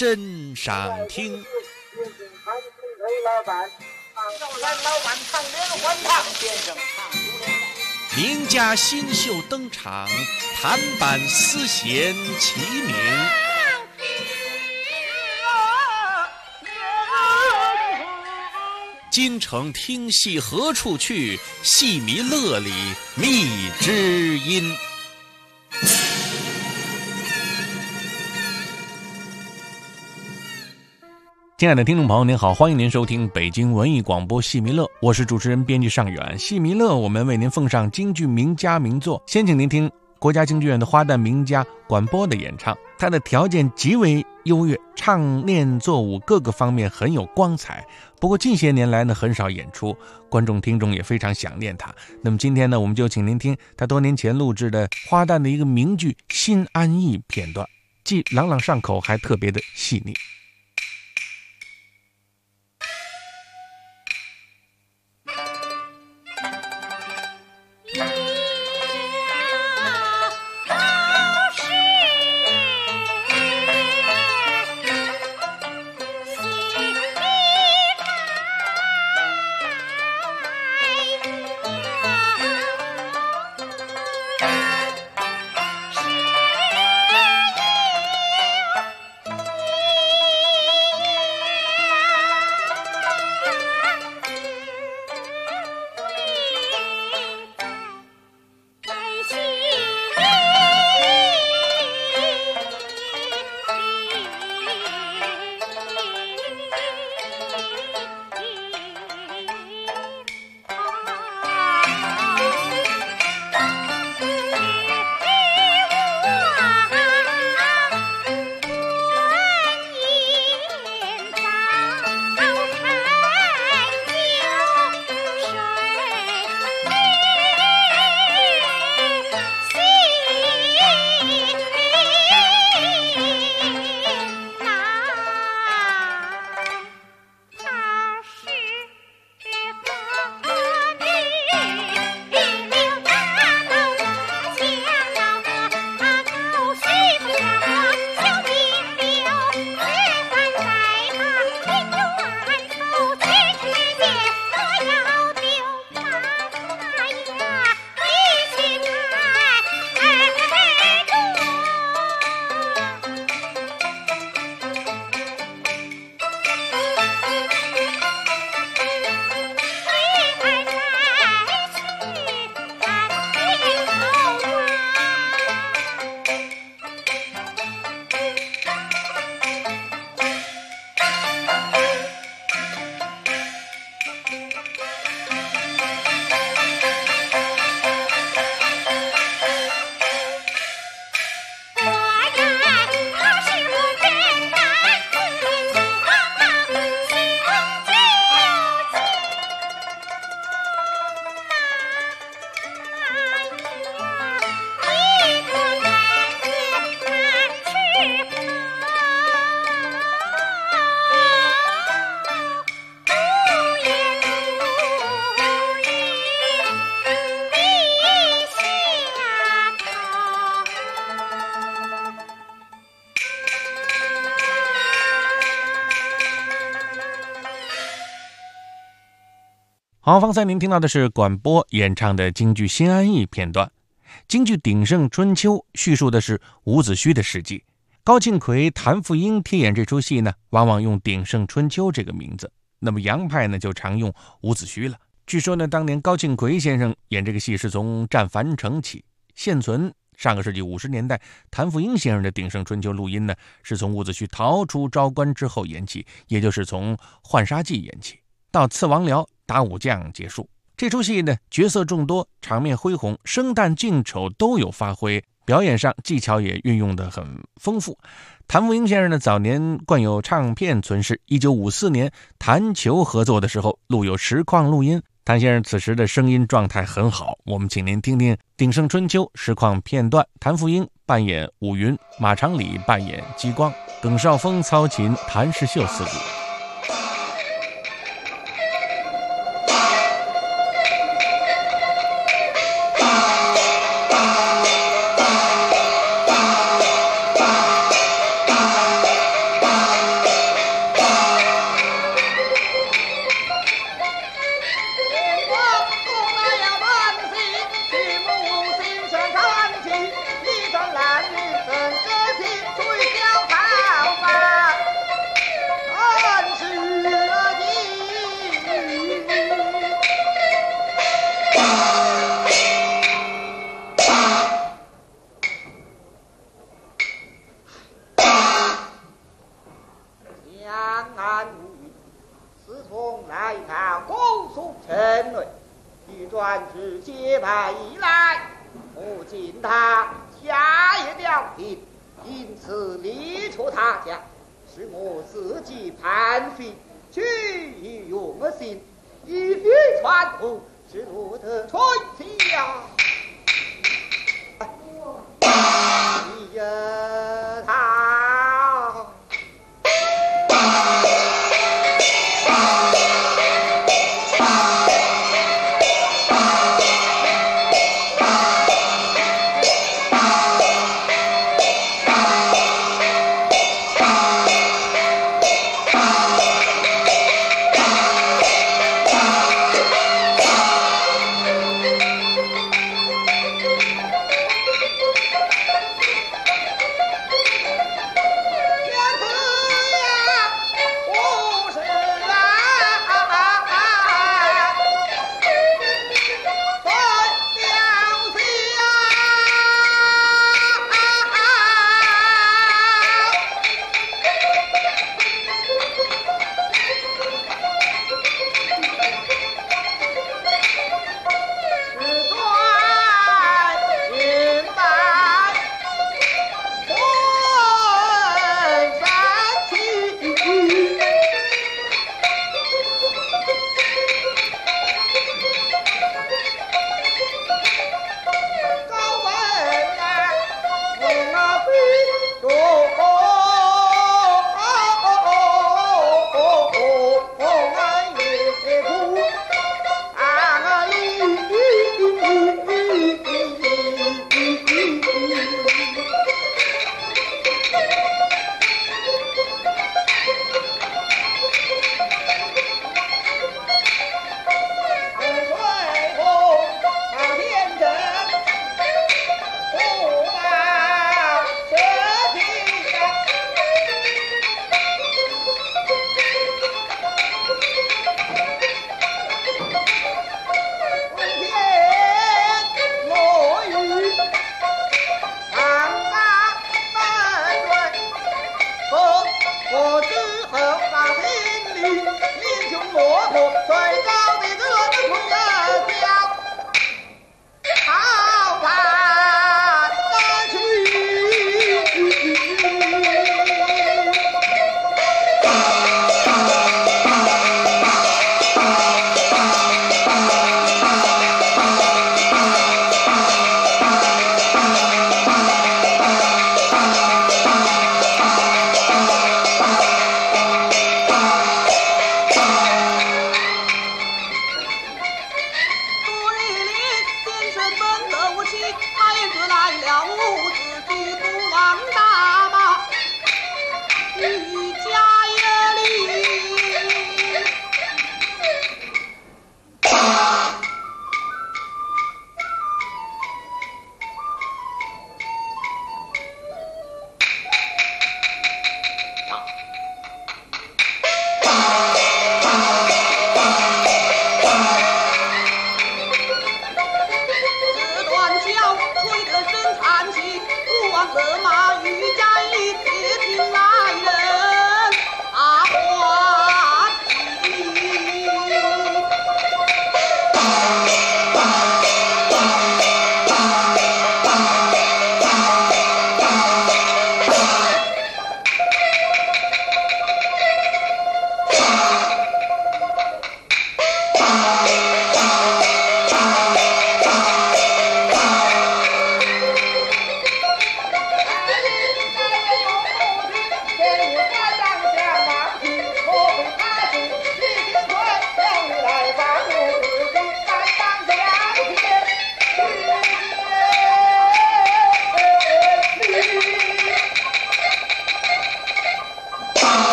真上听。名家新秀登场，弹板丝弦齐鸣。京城听戏何处去？戏迷乐里觅知音。亲爱的听众朋友您好，欢迎您收听北京文艺广播戏迷乐，我是主持人编辑尚远。戏迷乐我们为您奉上京剧名家名作，先请您听国家京剧院的花旦名家管波的演唱，他的条件极为优越，唱念做舞各个方面很有光彩。不过近些年来呢，很少演出，观众听众也非常想念他。那么今天呢，我们就请您听他多年前录制的花旦的一个名剧《新安义》片段，既朗朗上口，还特别的细腻。好，方才您听到的是管波演唱的京剧《新安义》片段。京剧《鼎盛春秋》叙述的是伍子胥的事迹。高庆奎、谭富英替演这出戏呢，往往用《鼎盛春秋》这个名字。那么洋派呢，就常用伍子胥了。据说呢，当年高庆奎先生演这个戏是从战樊城起，现存上个世纪50年代谭富英先生的《鼎盛春秋》录音呢，是从伍子胥逃出昭关之后演起，也就是从浣纱记演起，到刺王僚打武将结束。这出戏呢，角色众多，场面恢宏，生旦净丑都有发挥，表演上技巧也运用得很丰富。谭富英先生呢，早年冠有唱片存世，1954年谭裘合作的时候录有实况录音。谭先生此时的声音状态很好，我们请您听听《鼎盛春秋》实况片段。谭富英扮演武云，马长礼扮演激光，耿少峰操琴，谭世秀四鼓。 参与，自从来到公苏城内，一转至结拜以来，我见他下也了平，因此离出他家，使我自己盘旋，去以用心，一飞传呼，使我的春夏。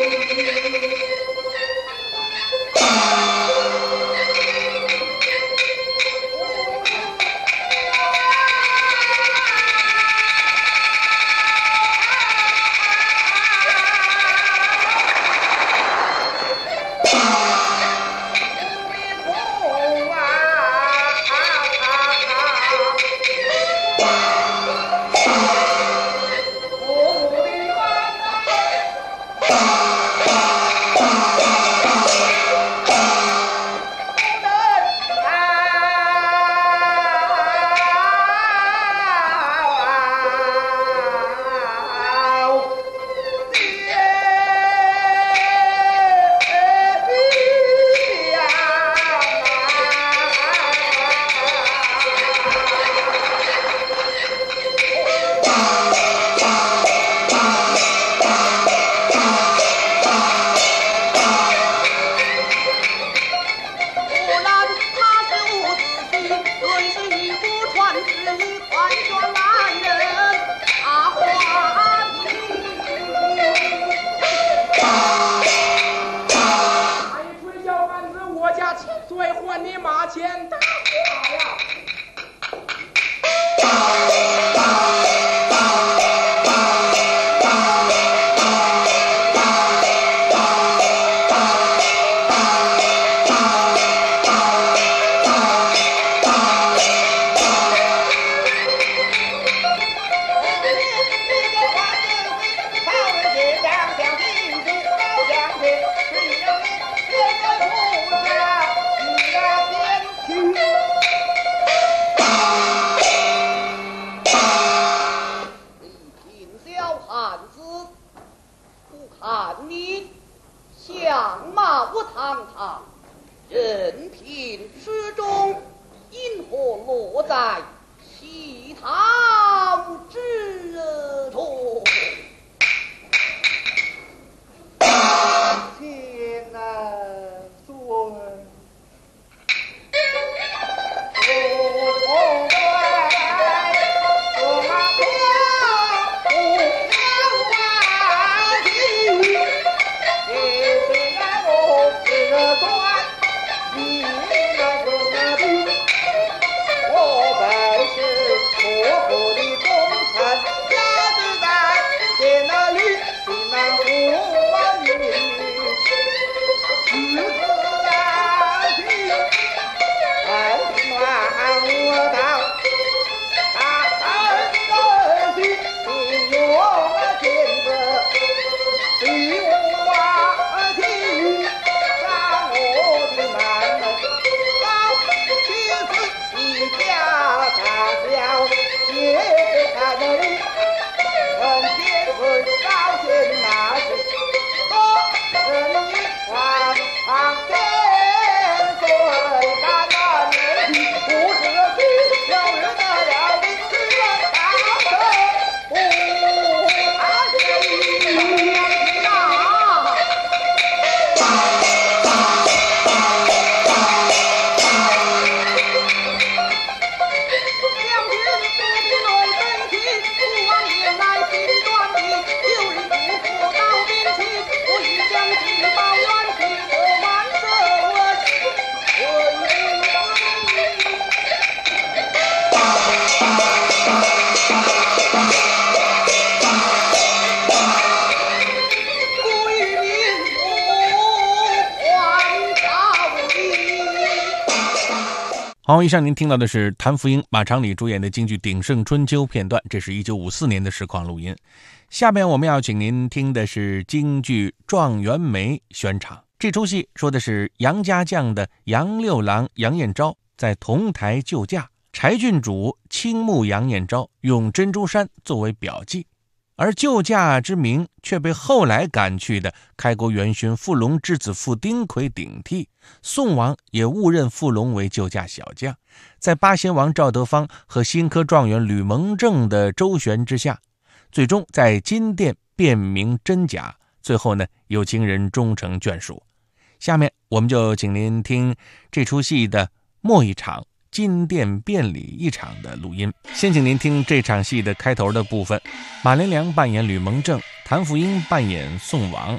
好，以上您听到的是谭福英、马长礼主演的京剧《鼎盛春秋》片段，这是1954年的实况录音。下面我们要请您听的是京剧《状元梅》宣场。这出戏说的是杨家将的杨六郎杨彦昭在同台救驾，柴郡主倾慕杨彦昭，用珍珠衫作为表记，而救驾之名却被后来赶去的开国元勋傅龙之子傅丁魁顶替，宋王也误认傅龙为救驾小将，在八仙王赵德芳和新科状元吕蒙正的周旋之下，最终在金殿辨明真假，最后呢有情人终成眷属。下面我们就请您听这出戏的末一场金殿辩理一场的录音。先请您听这场戏的开头的部分，马连良扮演吕蒙正，谭福英扮演宋王，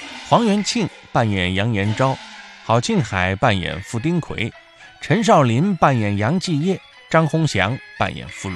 黄元庆扮演杨延昭，郝庆海扮演傅丁奎，陈少林扮演杨继业，张宏祥扮演傅龙。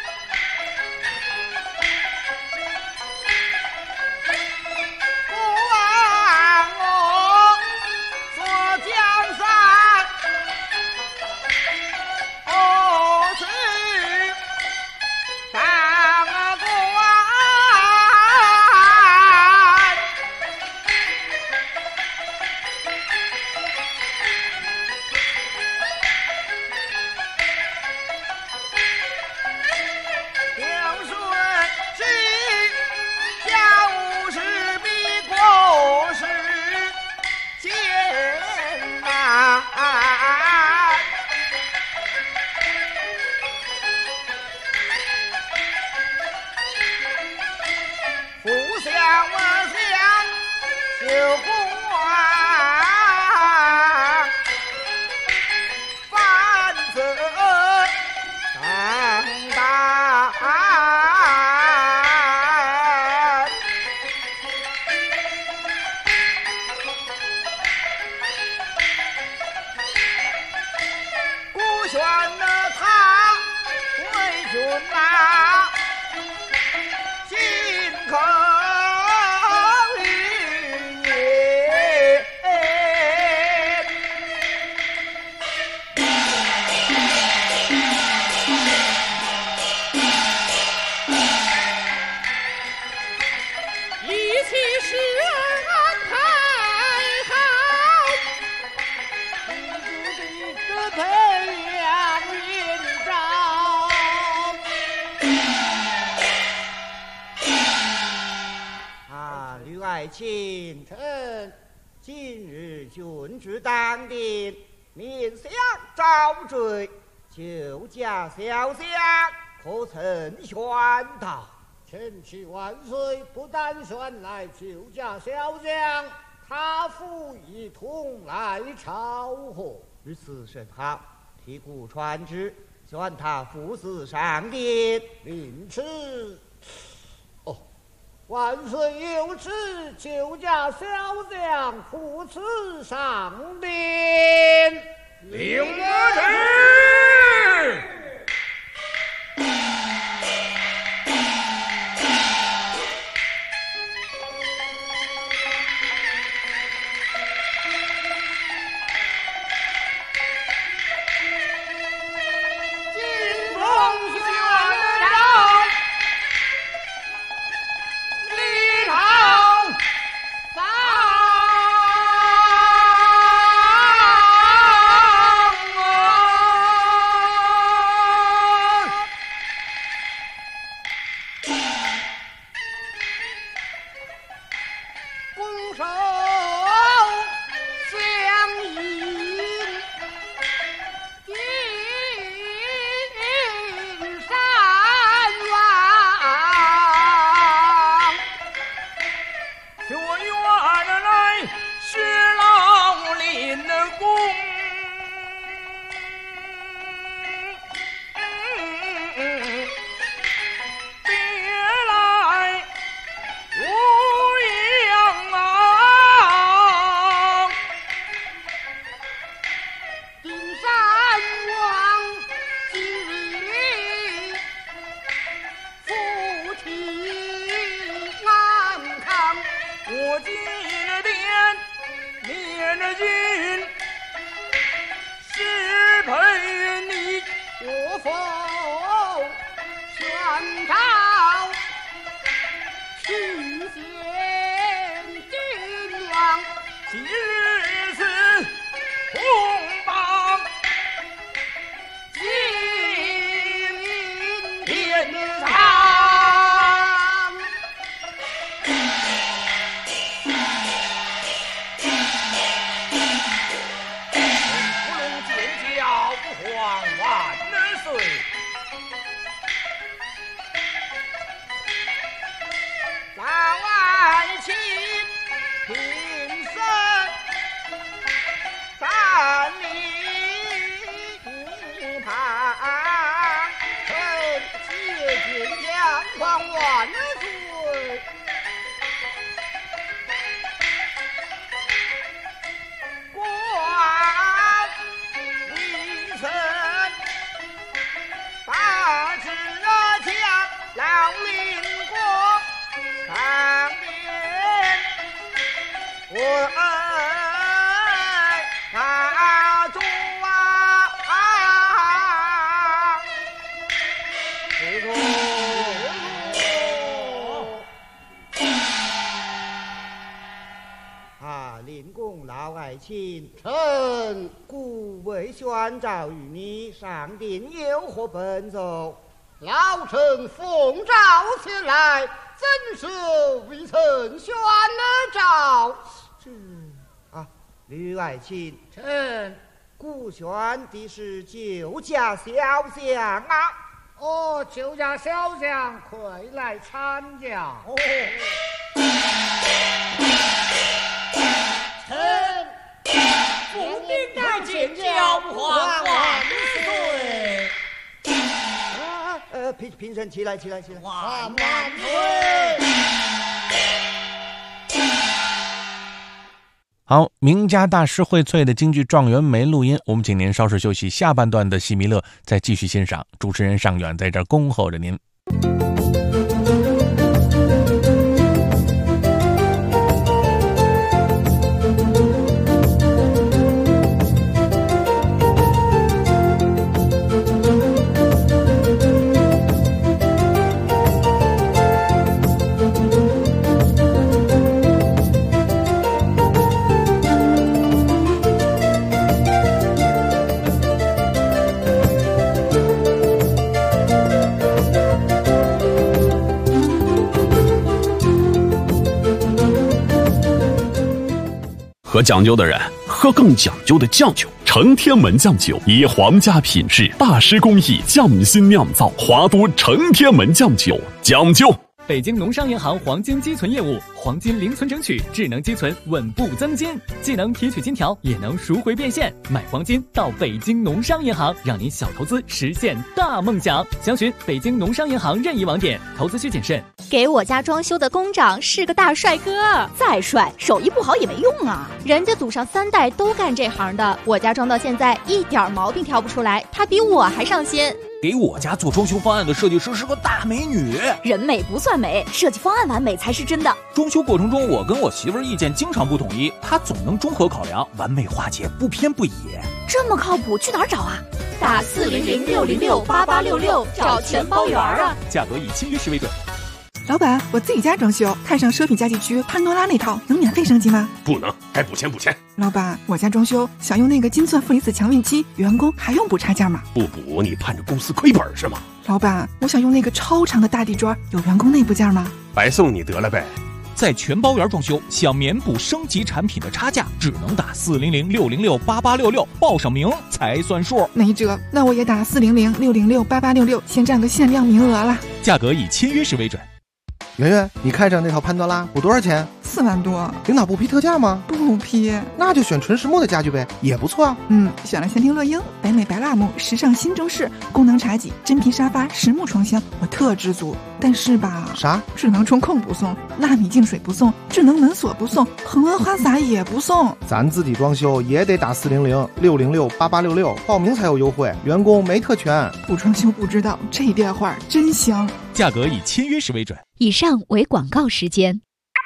卿臣今日君至当殿，面相招赘，救驾小将，可曾宣道？ 臣启万岁，不但宣来救驾小将，他父一同来朝贺。 如此甚好，替故传旨，宣他父死上殿。 令旨。万岁有旨，救驾小将父死上殿。 领旨。 主林公老爱卿， 臣故为宣召于你，上殿有何奔走？ 老臣奉诏前来，怎是未曾宣了诏？ 吕爱卿， 臣故宣的是旧家小将啊！ 哦，旧家小将快来参加。臣奉命来见教皇万岁。 平身，起来！ 万岁！ 好，名家大师荟萃的京剧《状元梅》录音，我们请您稍事休息，下半段的戏迷乐再继续欣赏。主持人尚远在这儿恭候着您。 喝讲究的人喝更讲究的酱酒，承天门酱酒以皇家品质、大师工艺匠心酿造，华都承天门酱酒讲究。 北京农商银行黄金积存业务，黄金零存整取，智能积存，稳步增金，既能提取金条，也能赎回变现。买黄金到北京农商银行，让您小投资实现大梦想。详询北京农商银行任意网点，投资需谨慎。 给我家装修的工长是个大帅哥，再帅手艺不好也没用啊，人家祖上3代都干这行的，我家装到现在一点毛病挑不出来，他比我还上心。 给我家做装修方案的设计师是个大美女， 人美不算美，设计方案完美才是真的。 装修过程中我跟我媳妇儿意见经常不统一，她总能综合考量，完美化解，不偏不倚。 这么靠谱，去哪儿找啊？打400-606-8866找全包圆啊， 价格以签约时为准。 老板，我自己家装修，看上奢品家具区潘多拉那套，能免费升级吗？ 不能，该补钱补钱。 老板，我家装修想用那个金钻负离子强运期，员工还用补差价吗？ 不补你盼着公司亏本是吗？ 老板，我想用那个超长的大地砖，有员工内部件吗？ 白送你得了呗。 在全包圆装修，想免补升级产品的差价，只能打400-606-8866，报上名才算数。 没辙，那我也打400-606-8866，先占个限量名额了。 价格以签约时为准。 圆圆，你看上那套潘多拉补多少钱 ？4万多。 领导不批特价吗？ 不批。 那就选纯实木的家具呗，也不错啊。 选了仙庭乐英、北美白蜡木、时尚新中式、功能茶几、真皮沙发、实木床箱，我特知足。但是吧， 啥？ 智能中控不送，纳米净水不送，智能门锁不送，恒温花洒也不送。 咱自己装修也得打400-606-8866，报名才有优惠，员工没特权。 不装修不知道，这电话真香。 价格以签约时为准。 以上为广告时间。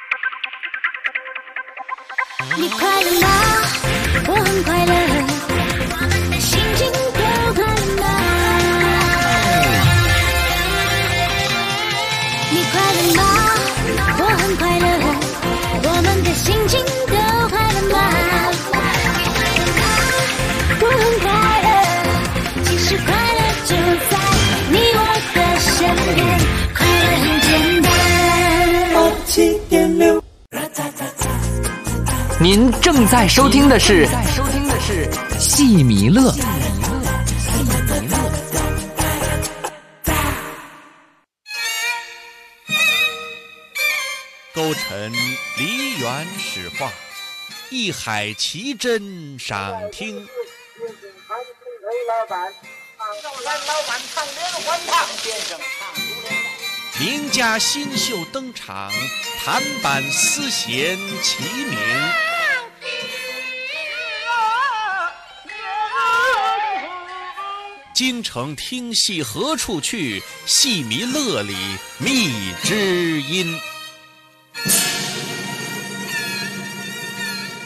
你快乐吗？我很快乐，我们的心情都快乐吗？你快乐吗？我很快乐，我们的心情都快乐吗？我很快乐，其实快乐就在你我的身边，快乐很简单。7.6。 您正在收听的是戏迷乐。 勾陈梨园史话，一海奇珍赏听。 老板唱连环唱，先生唱出连环。 名家新秀登场，弹板丝弦齐鸣。京城听戏何处去？戏迷乐里觅知音。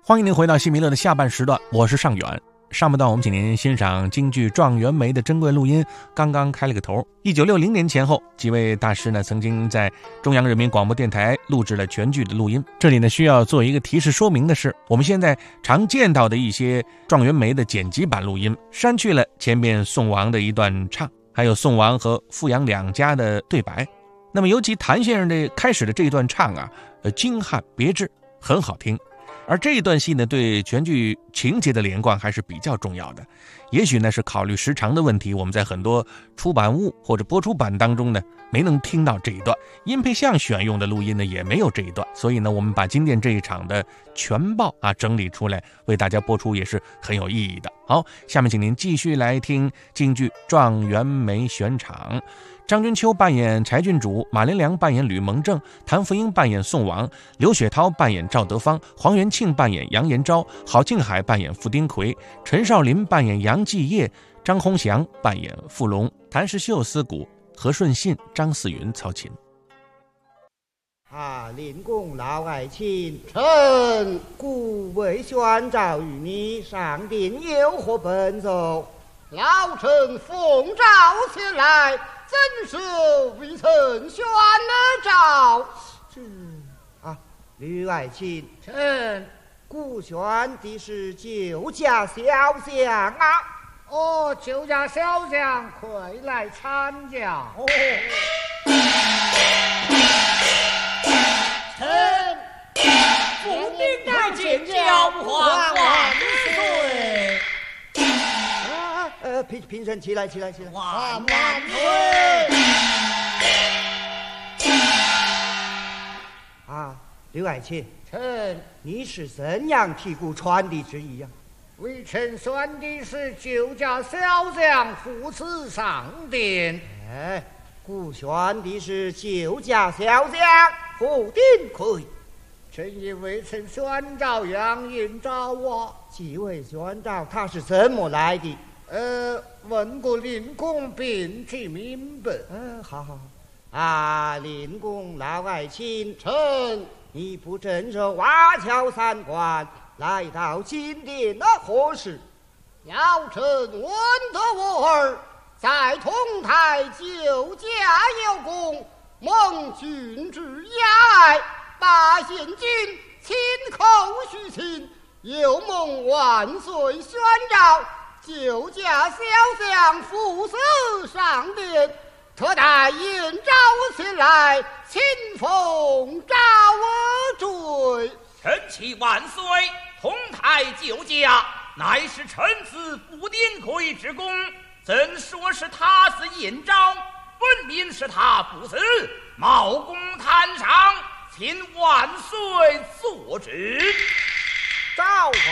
欢迎您回到戏迷乐的下半时段，我是尚远。上半段我们请您欣赏京剧《状元梅》的珍贵录音，刚刚开了个头。1960年前后，几位大师呢曾经在中央人民广播电台录制了全剧的录音。这里呢需要做一个提示说明的是，我们现在常见到的一些《状元梅》的剪辑版录音，删去了前面宋王的一段唱，还有宋王和富阳两家的对白。那么尤其谭先生的开始的这一段唱啊，精悍别致，很好听。而这一段戏呢，对全剧情节的连贯还是比较重要的。也许呢是考虑时长的问题，我们在很多出版物或者播出版当中呢没能听到这一段，音配像选用的录音呢也没有这一段，所以呢我们把今天这一场的全报整理出来为大家播出也是很有意义的。好，下面请您继续来听京剧《状元梅》选场。张君秋扮演柴郡主，马连良扮演吕蒙正，谭福英扮演宋王，刘雪涛扮演赵德芳，黄元庆扮演杨延昭，郝静海扮演傅丁奎，陈少林扮演杨继业，张宏祥扮演傅龙，谭世秀司鼓，何顺信、张思云操琴。 林公老爱卿，臣故为宣召与你上殿有何奔走？ 老臣奉诏前来，怎是未曾宣了诏？ 吕爱卿， 臣故宣的是旧家小将啊。 旧家小将快来参加。臣奉命来见教皇万岁。 平身，起来！ 万岁！ 刘爱卿， 臣你是怎样替故传递之意呀？ 微臣宣的是旧家小将赴此上殿。 故宣的是旧家小将傅丁奎。 臣以微臣宣召杨延昭啊。 几位宣召他是怎么来的？ 问过林公便知明白。 好。林公老爱卿， 臣你不镇守瓦桥三关，来到金殿何事？ 要臣闻得我儿在同台旧家有功，蒙君之雅爱，大贤君亲口许亲，又蒙万岁宣召旧家小将赴死上殿，特带延昭前来，亲奉诏罪。 臣启万岁，同台旧家乃是臣子傅丁奎之功，怎说是他死延昭？分明是他不死，冒功贪赏，请万岁坐旨。 诏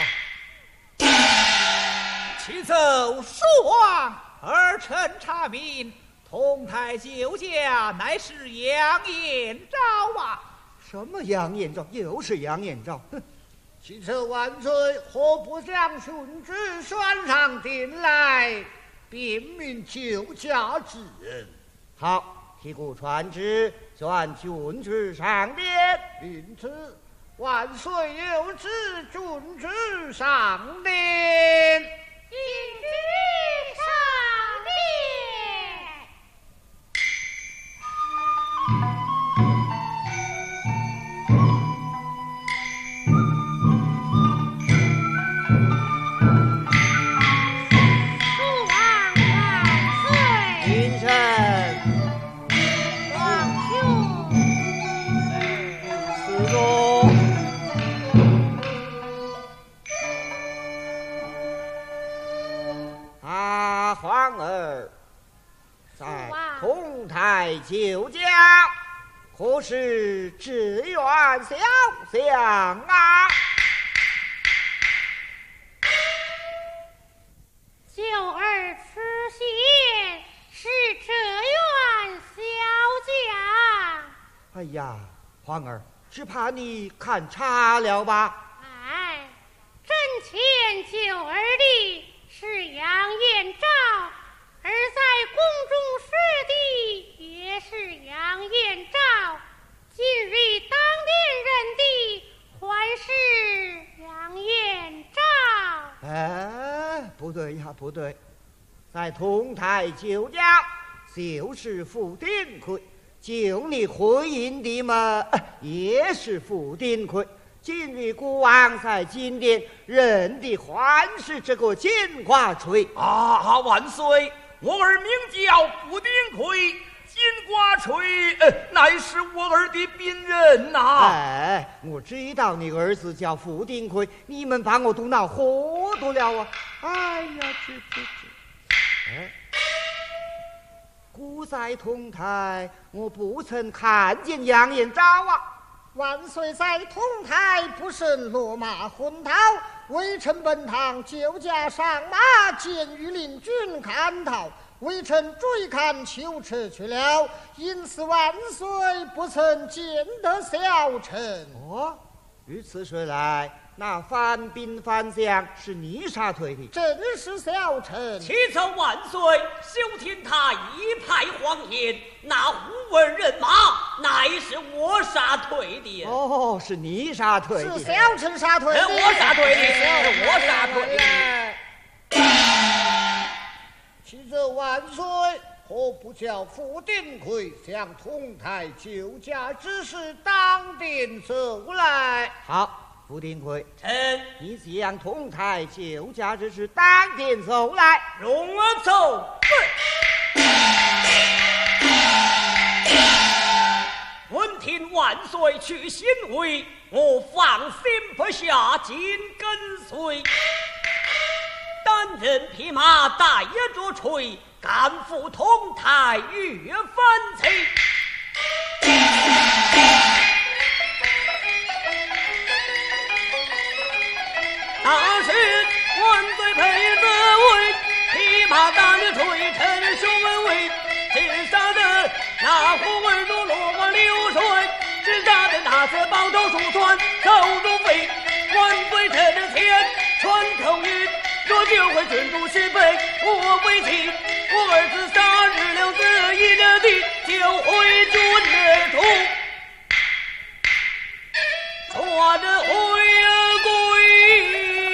启奏书皇，儿臣查明，同台旧家乃是杨延昭啊。 什么杨延昭？又是杨延昭！ 启奏万岁，何不将殉职宣上殿来，辨明旧家之人？ 好，替故传旨，宣殉职上殿。 因此，万岁有旨，殉职上殿。 引旨上殿。父王万岁！ 君臣， 皇兄， 司中。皇儿在同台旧家，何时志愿小将啊？ 九儿此言是这员小将。 哎呀，皇儿，只怕你看差了吧？ 真前九儿的是杨延昭，而在宫中师的也是杨延昭。今日当殿人的还是杨延对呀，不对，在同台救驾就是负丁亏，救你婚姻的嘛也是负丁亏。今日国王在金殿认的还是这个金瓜锤啊！万岁！我儿名叫负丁亏，金瓜锤乃是我儿的病人呐。 哎，我知道你儿子叫负丁亏，你们把我都闹糊涂了啊！哎呀，孤在同台，我不曾看见杨延昭啊。 万岁在同台不慎落马昏倒，微臣本堂救驾上马，见御林军看逃，微臣追赶求驰去了，因此万岁不曾见得小臣。 哦，如此说来，那范兵范将是你杀退的？ 正是小臣。 启奏万岁，休听他一派谎言，那胡文人马乃是我杀退的。 哦，是你杀退的？ 是小臣杀退的。 我杀退的，我杀退的。启奏万岁，何不叫负丁亏向同台救驾之事当殿奏来？ 好。负丁亏， 臣你将同台救驾之事当殿奏来， 容我奏。闻听万岁去心位，我放心不下，紧跟随。单人匹马带着锤，赶赴同台越分贼。那是万岁配子位，匹马大的锤，臣手稳位，只杀的那胡文如落流水，只杀的那次抱头鼠窜手如飞，万岁臣的前传口谕，若就会君主失备，我为妻，我儿子杀日了自一的地，就会君而出，传着回归。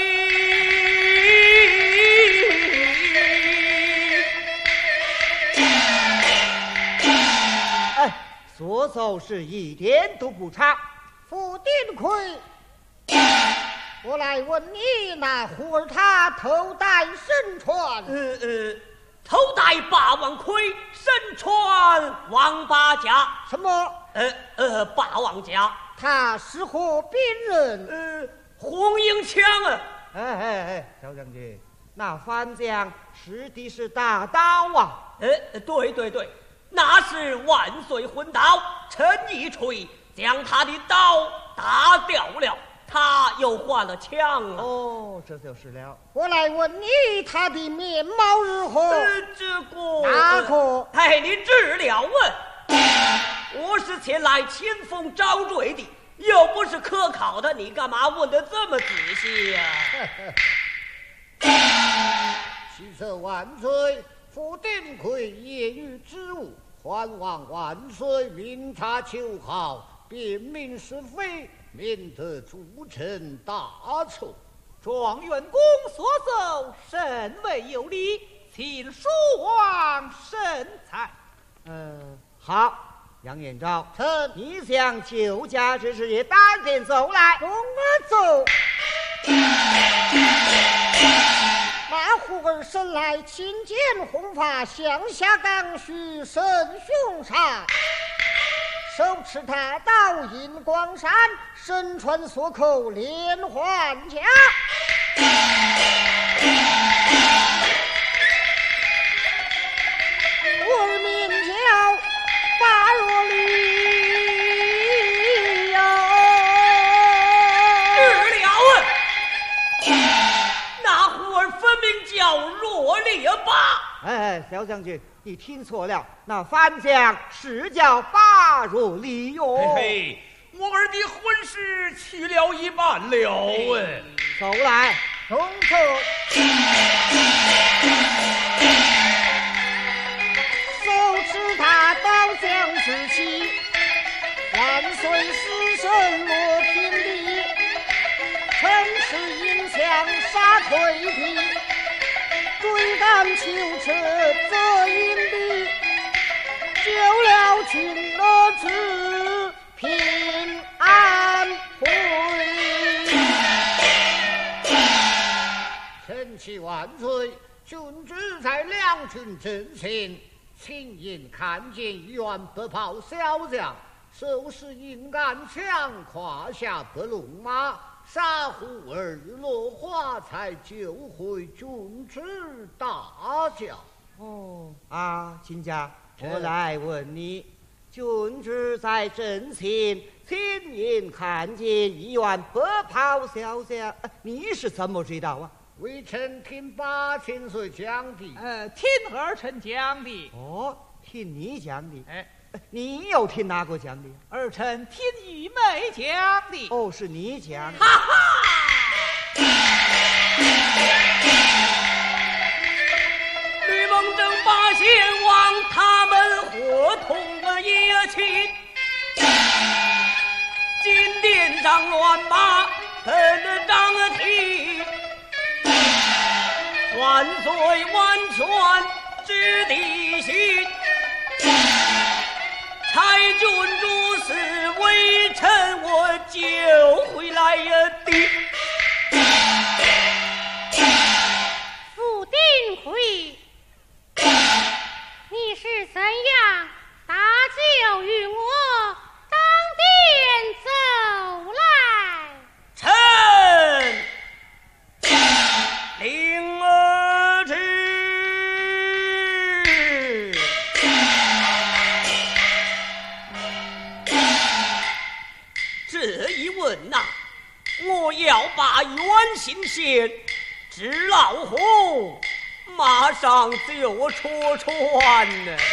所奏是一点都不差。 负丁亏，我来问你，那胡儿他头戴神传？ 头戴8万盔，身穿王八甲。 什么 ？8万甲。 他是何兵人？ 红缨枪啊！ 小将军，那范将使的是大刀啊！ 对，那是万岁昏倒，臣一锤将他的刀打掉了，他又换了枪啊！ 哦，这就是了。 我来问你，他的面貌如何？哪个？ 你治了问。我是前来前锋招赘的，又不是科考的，你干嘛问得这么仔细呀？ 启奏万岁，负丁亏业余之物，还望万岁明察秋毫，辨明是非，免得铸成大错。 状元公所奏甚为有理，请书王审裁。 好，杨延昭， 臣你想救驾之事也当殿奏来。 容我奏。那胡儿生来青剑红发，向下刚须神雄杀，手持大刀引光闪，身穿锁扣连环甲。我儿名叫巴若里。 叫若烈巴。 小将军，你听错了，那范将是叫巴若利哟。 我儿的婚事去了一半了。 走来， 中策。手持大刀将士气，万岁死神落平地，臣是银枪杀退敌。 追赶求耻，则因敌，救了群儿子，平安回。 臣启万岁！君主在两军阵前，亲眼看见元不跑小将，收拾银杆枪，胯下不龙马，杀虎儿落花，才救回君主大驾。 亲家，我来问你，君主在阵前亲眼看见一员不跑小将，你是怎么知道啊？ 微臣听8000岁讲的， 听儿臣讲的。 听你讲的。你又听哪个讲的？ 儿臣听玉妹讲的。 是你讲的。 哈哈！吕蒙正8贤王他们伙同了野情，金殿上乱马奔张蹄，万岁万全之地心，才君主是微臣我救回来的。 傅丁奎，你是怎样搭救与我当殿走来？ 臣领儿旨。这一问我要把袁信县知老虎马上就戳穿呢。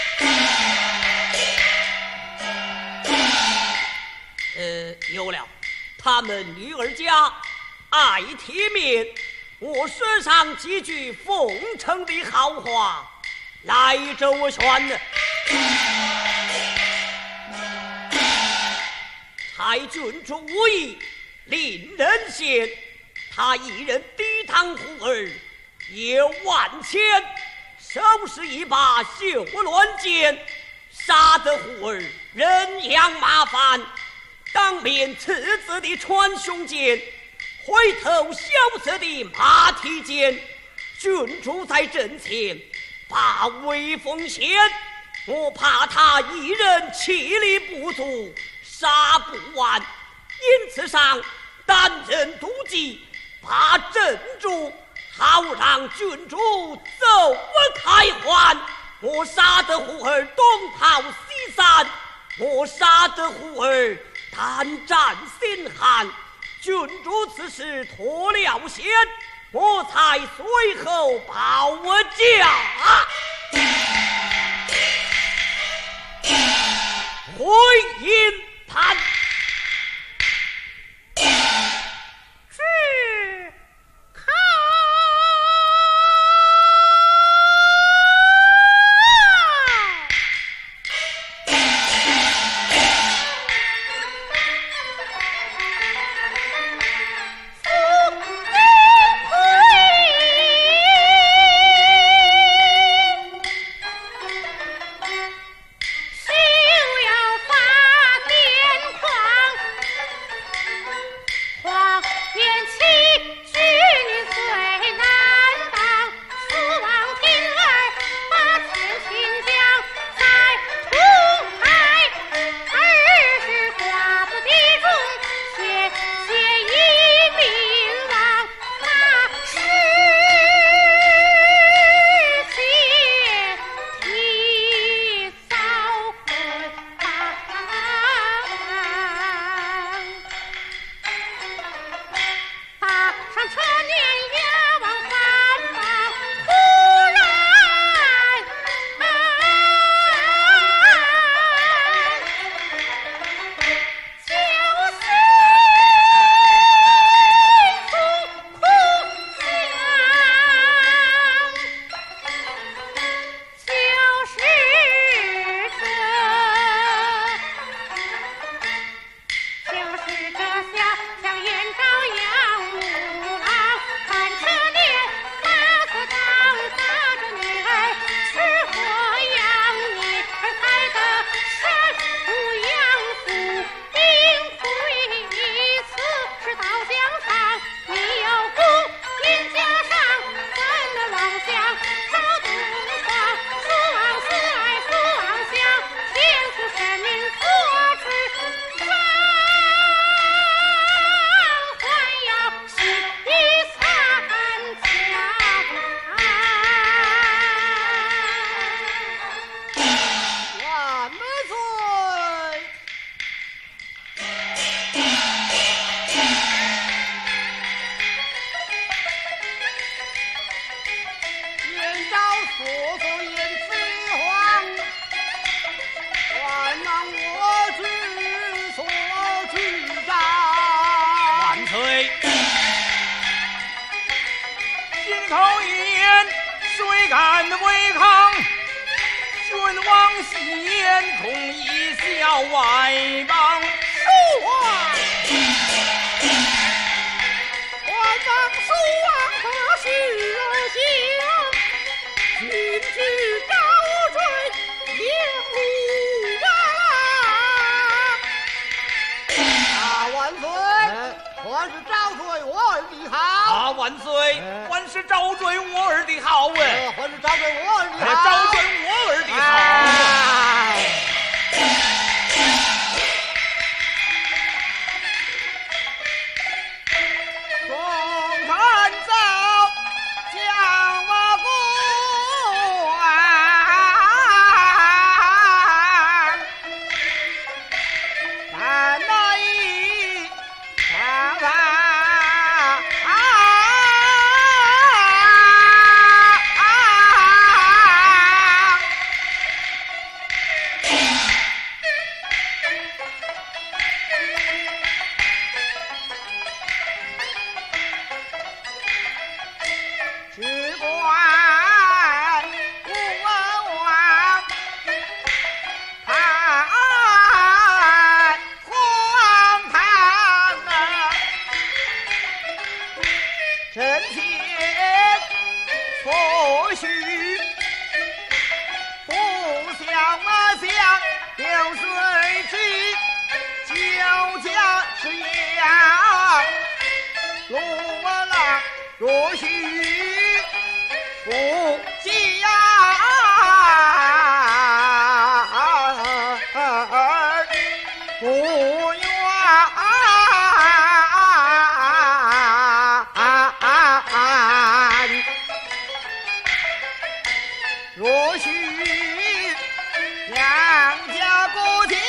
有了，他们女儿家爱体面，我说上几句奉承的好话来周旋呢。太君主无意令人嫌，他一人抵挡虎儿也万千，收拾一把绣鸾剑，杀得虎儿人仰马翻，当面刺字的穿胸剑，回头萧瑟的马蹄剑。君主在阵前把威风显，我怕他一人气力不足，杀不完，因此上担任督骑，把镇住，好让君主走不开患。我杀得虎儿东跑西散，我杀得虎儿胆战心寒。君主此时脱了险，我才随后报我驾。回营盘。 是靠。就要发电快。 谁敢违抗？君王先恐一笑外邦。 说官方书王何事而行？君之招赘应无啊！万岁！官是招赘我儿的好。 啊，万岁！官是招赘我儿的好哎！ 官是招赘我儿的好。 招赘我儿的好。 众臣奏，将我官，但那一长只管吴文王判荒唐啊，臣妾所许不想有随之，就将是要罗郎若许不将不愿若许两家不见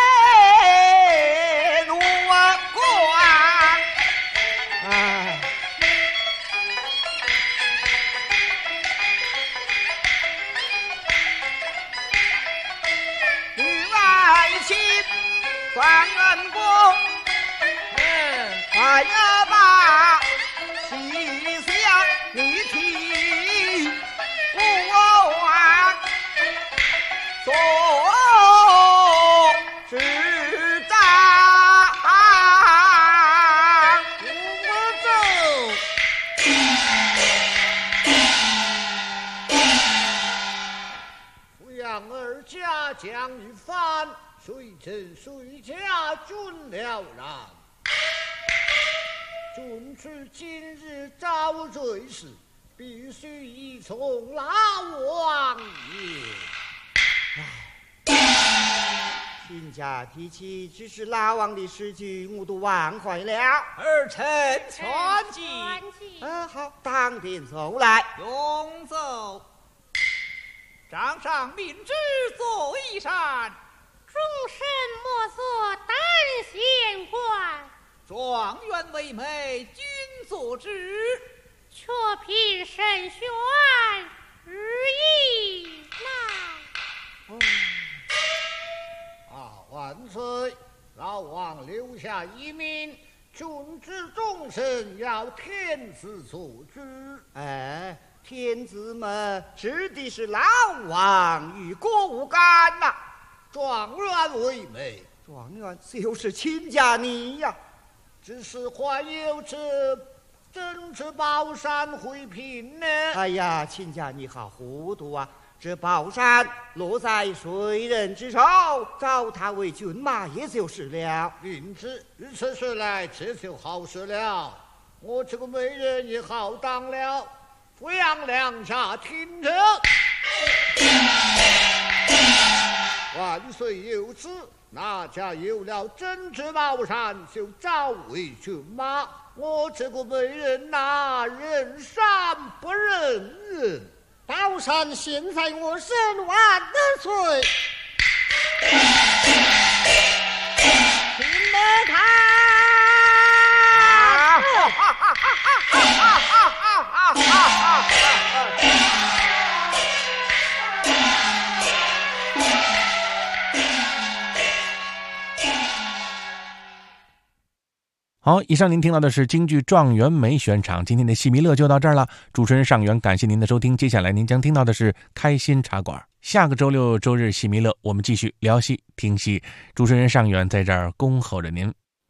我光，女爱卿关恩公，还要把西厢你替我王所执掌，我走。 抚养儿家将一番，谁真谁假君了然。君知今日招赘时，必须依从老王爷。 亲家提起只是老王的事情，我都忘怀了。 儿臣全记。 好，当殿奏来。 永奏。掌上明旨作一扇， 终身莫做单县官。 状元为媒，君作之。 却凭慎选，日益难。 万岁！老王留下遗命，君之终身要天子做主。 天子嘛，指的是老王与国无干呐。 状元为媒， 状元就是亲家你呀。 只是还有这真是宝山回聘呢。 哎呀，亲家你好糊涂啊！这宝山落在谁人之手，召他为骏马也就是了。 明知如此说来，这就好说了。我这个媒人也好当了，抚养两下听着。万岁有旨，哪家有了真知宝山，就召为骏马。我这个媒人哪认山不认人？宝山现在我身万的岁， 听得他。 好。 好，以上您听到的是京剧状元梅选场，今天的戏迷乐就到这儿了。主持人尚元，感谢您的收听。接下来您将听到的是开心茶馆。下个周六周日戏迷乐，我们继续聊戏听戏。主持人尚元在这儿恭候着您。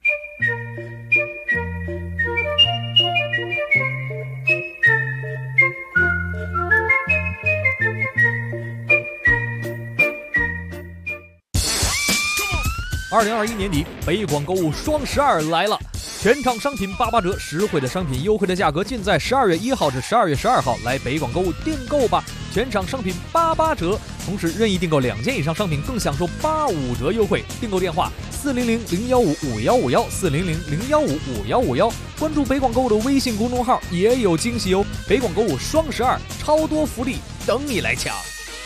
2021年底，北广购物双12来了，全场商品88折，实惠的商品，优惠的价格，尽在12月1号至12月12号来北广购物订购吧！全场商品88折，同时任意订购2件以上商品更享受85折优惠。订购电话400-015-5151，400-015-5151，关注北广购物的微信公众号也有惊喜哦！北广购物双12，超多福利等你来抢。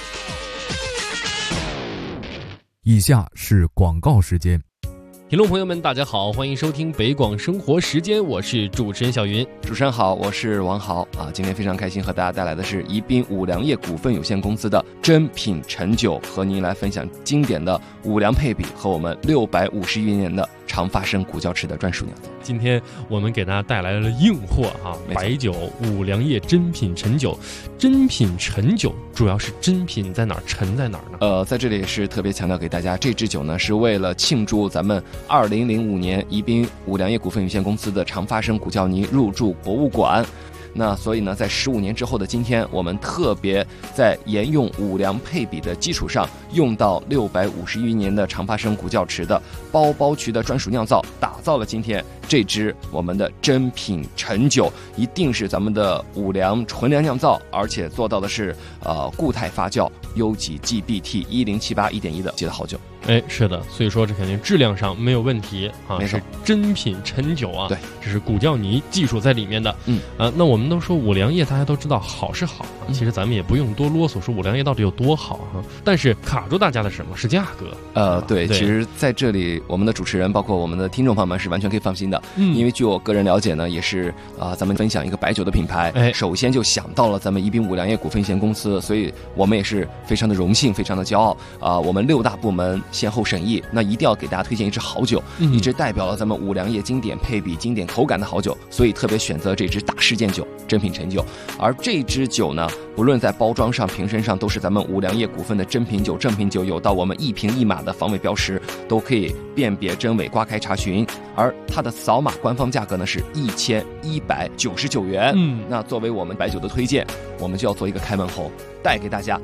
以下是广告时间。 听众朋友们大家好，欢迎收听北广生活时间，我是主持人小云。 主持人好，我是王豪啊。今天非常开心和大家带来的是宜宾五粮液股份有限公司的珍品陈酒，和您来分享经典的五粮配比和我们650余年的长发生古窖池的专属酿造。 今天我们给大家带来了硬货哈，白酒五粮液珍品陈酒。珍品陈酒主要是珍品在哪儿，陈在哪儿呢？ 在这里也是特别强调给大家，这支酒呢是为了庆祝咱们2005年宜宾五粮液股份有限公司的长发生古窖泥入驻博物馆。那所以呢，在15年之后的今天，我们特别在沿用五粮配比的基础上，用到650余年的长发生古窖池的包包渠的专属酿造，打造了今天这支我们的珍品陈酒，一定是咱们的五粮纯粮酿造，而且做到的是固态发酵，优级 GBT 1078.1的记得好酒。 哎，是的，所以说这肯定质量上没有问题啊， 没错， 是珍品陈酒啊， 对， 这是古窖泥技术在里面的。那我们都说五粮液，大家都知道好是好啊，其实咱们也不用多啰嗦说五粮液到底有多好哈，但是卡住大家的什么是价格？ 对，其实在这里我们的主持人包括我们的听众朋友们是完全可以放心的，因为据我个人了解呢，也是咱们分享一个白酒的品牌，首先就想到了咱们宜宾五粮液股份有限公司，所以我们也是非常的荣幸，非常的骄傲我们6大部门先后审议，那一定要给大家推荐一支好酒，一支代表了咱们五粮液经典配比、经典口感的好酒，所以特别选择这支大事件酒珍品陈酒。而这支酒呢，不论在包装上、瓶身上，都是咱们五粮液股份的珍品酒、正品酒，有到我们1瓶1码的防伪标识，都可以辨别真伪，刮开查询。而它的扫码官方价格呢是1199元。那作为我们白酒的推荐，我们就要做一个开门红，带给大家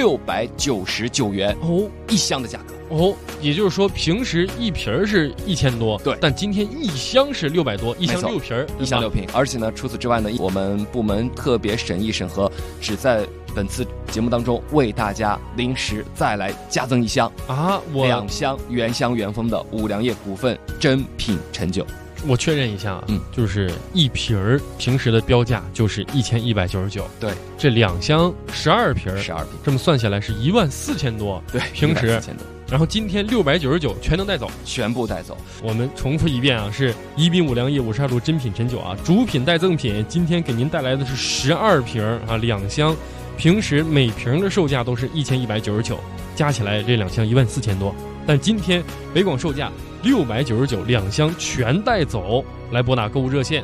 699元一箱的价格。 也就是说平时一瓶是1000多， 对， 但今天一箱是600多，一箱6瓶， 一箱6瓶。而且呢，除此之外呢，我们部门特别审议审核，只在本次节目当中为大家临时再来加赠一箱2箱原香原封的五粮液股份珍品陈酒。 我确认一下就是一瓶儿平时的标价就是1199， 对， 这2箱12瓶，这么算下来是14000多， 对， 平时 14000多。 然后今天699全能带走， 全部带走。 我们重复一遍啊，是宜宾五粮液52度珍品陈酒啊，主品带赠品，今天给您带来的是12瓶啊，2箱，平时每瓶的售价都是1199，加起来这2箱14000多，但今天北广售价699，2箱全带走。来拨打购物热线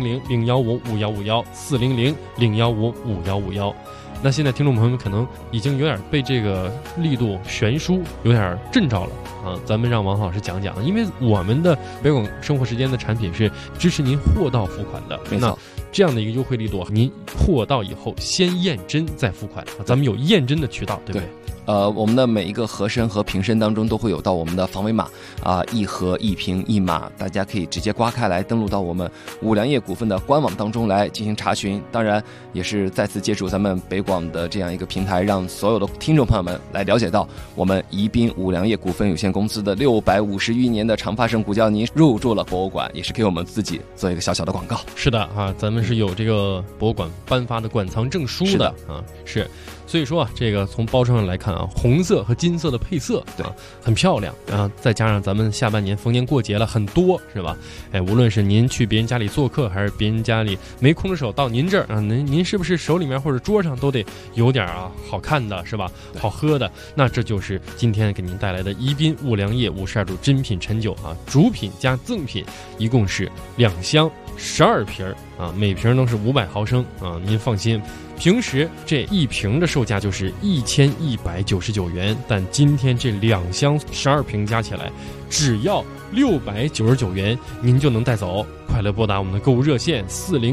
400-015-5151，400-015-5151。那现在听众朋友们可能已经有点被这个力度悬殊有点震着了啊！咱们让王老师讲讲，因为我们的北广生活时间的产品是支持您货到付款的， 没错， 这样的一个优惠力度，您货到以后先验真再付款，咱们有验真的渠道，对不对？ 我们的每一个盒身和瓶身当中都会有到我们的防伪码1盒1瓶1码，大家可以直接刮开来登录到我们五粮液股份的官网当中来进行查询。当然也是再次借助咱们北广的这样一个平台，让所有的听众朋友们来了解到我们宜宾五粮液股份有限公司的650余年的长发生古窖泥入驻了博物馆，也是给我们自己做一个小小的广告。 是的啊，咱们是有这个博物馆颁发的馆藏证书的啊，是。所以说这个从包装上来看看啊，红色和金色的配色，对，很漂亮。然后再加上咱们下半年逢年过节了，很多是吧？哎，无论是您去别人家里做客，还是别人家里没空着手到您这儿啊，您是不是手里面或者桌上都得有点啊好看的是吧？好喝的，那这就是今天给您带来的宜宾五粮液52度真品陈酒啊，主品加赠品一共是2箱12瓶啊，每瓶都是500毫升啊，您放心。平时这一瓶的售价就是1199元，但今天这2箱12瓶加起来只要699元，您就能带走。快来拨打我们的购物热线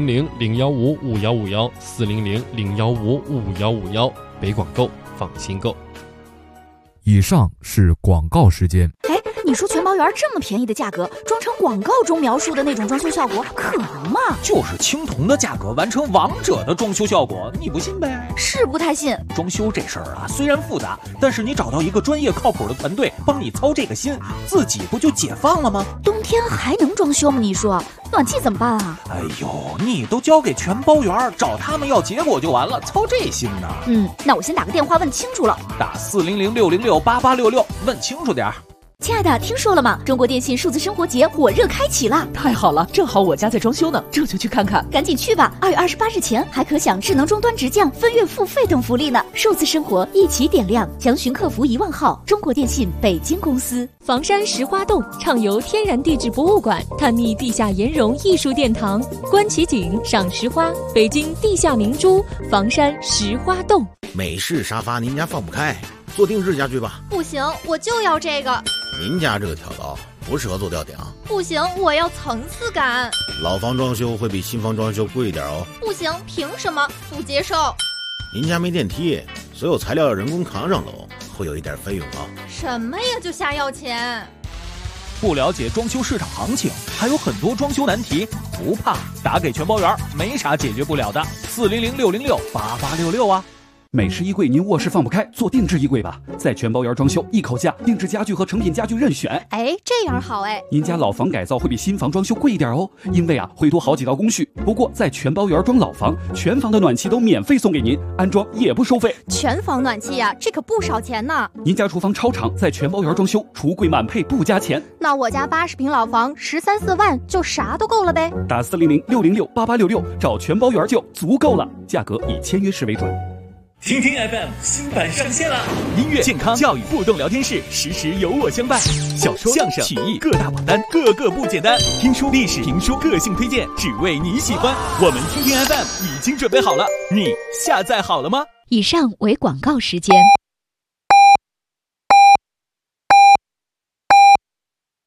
400-015-5151，400-015-5151，北广购，放心购。 以上是广告时间。 你说全包园这么便宜的价格，装成广告中描述的那种装修效果，可能吗？ 就是青铜的价格完成王者的装修效果，你不信呗？ 是不太信。 装修这事儿啊，虽然复杂，但是你找到一个专业靠谱的团队帮你操这个心，自己不就解放了吗？ 冬天还能装修吗？你说暖气怎么办啊？ 哎呦，你都交给全包园，找他们要结果就完了，操这心呢？ 那我先打个电话问清楚了。 打400-606-8866，问清楚点儿。 亲爱的，听说了吗？中国电信数字生活节火热开启了！ 太好了，正好我家在装修呢，这就去看看。 赶紧去吧！2月28日前还可享智能终端直降、分月付费等福利呢。数字生活一起点亮，详询客服1万号。中国电信北京公司。 房山石花洞畅游天然地质博物馆，探秘地下岩溶艺术殿堂，观奇景，赏石花，北京地下明珠，房山石花洞。 美式沙发您家放不开，做定制家具吧。 不行，我就要这个。 您家这个挑高不适合做吊顶。 不行，我要层次感。 老房装修会比新房装修贵一点哦。 不行，凭什么？不接受。 您家没电梯，所有材料要人工扛上楼，会有一点费用啊。 什么呀，就瞎要钱？ 不了解装修市场行情，还有很多装修难题，不怕，打给全包园，没啥解决不了的。400-606-8866啊。 美式衣柜您卧室放不开，做定制衣柜吧，在全包园装修，一口价，定制家具和成品家具任选。 哎，这样好哎。 您家老房改造会比新房装修贵一点哦，因为会多好几道工序。不过在全包园装老房，全房的暖气都免费送给您，安装也不收费。 全房暖气呀，这可不少钱呢。 您家厨房超长，在全包园装修，橱柜满配不加钱。 那我家80平老房13、14万就啥都够了呗。 打400-606-8866，找全包园就足够了，价格以签约式为准。 听听 FM 新版上线了， 音乐、健康、教育、互动聊天室，时时有我相伴。小说、相声、曲艺各大榜单，个个不简单。听书、历史、评书，个性推荐，只为你喜欢。我们听听 FM 已经准备好了，你下载好了吗？ 以上为广告时间。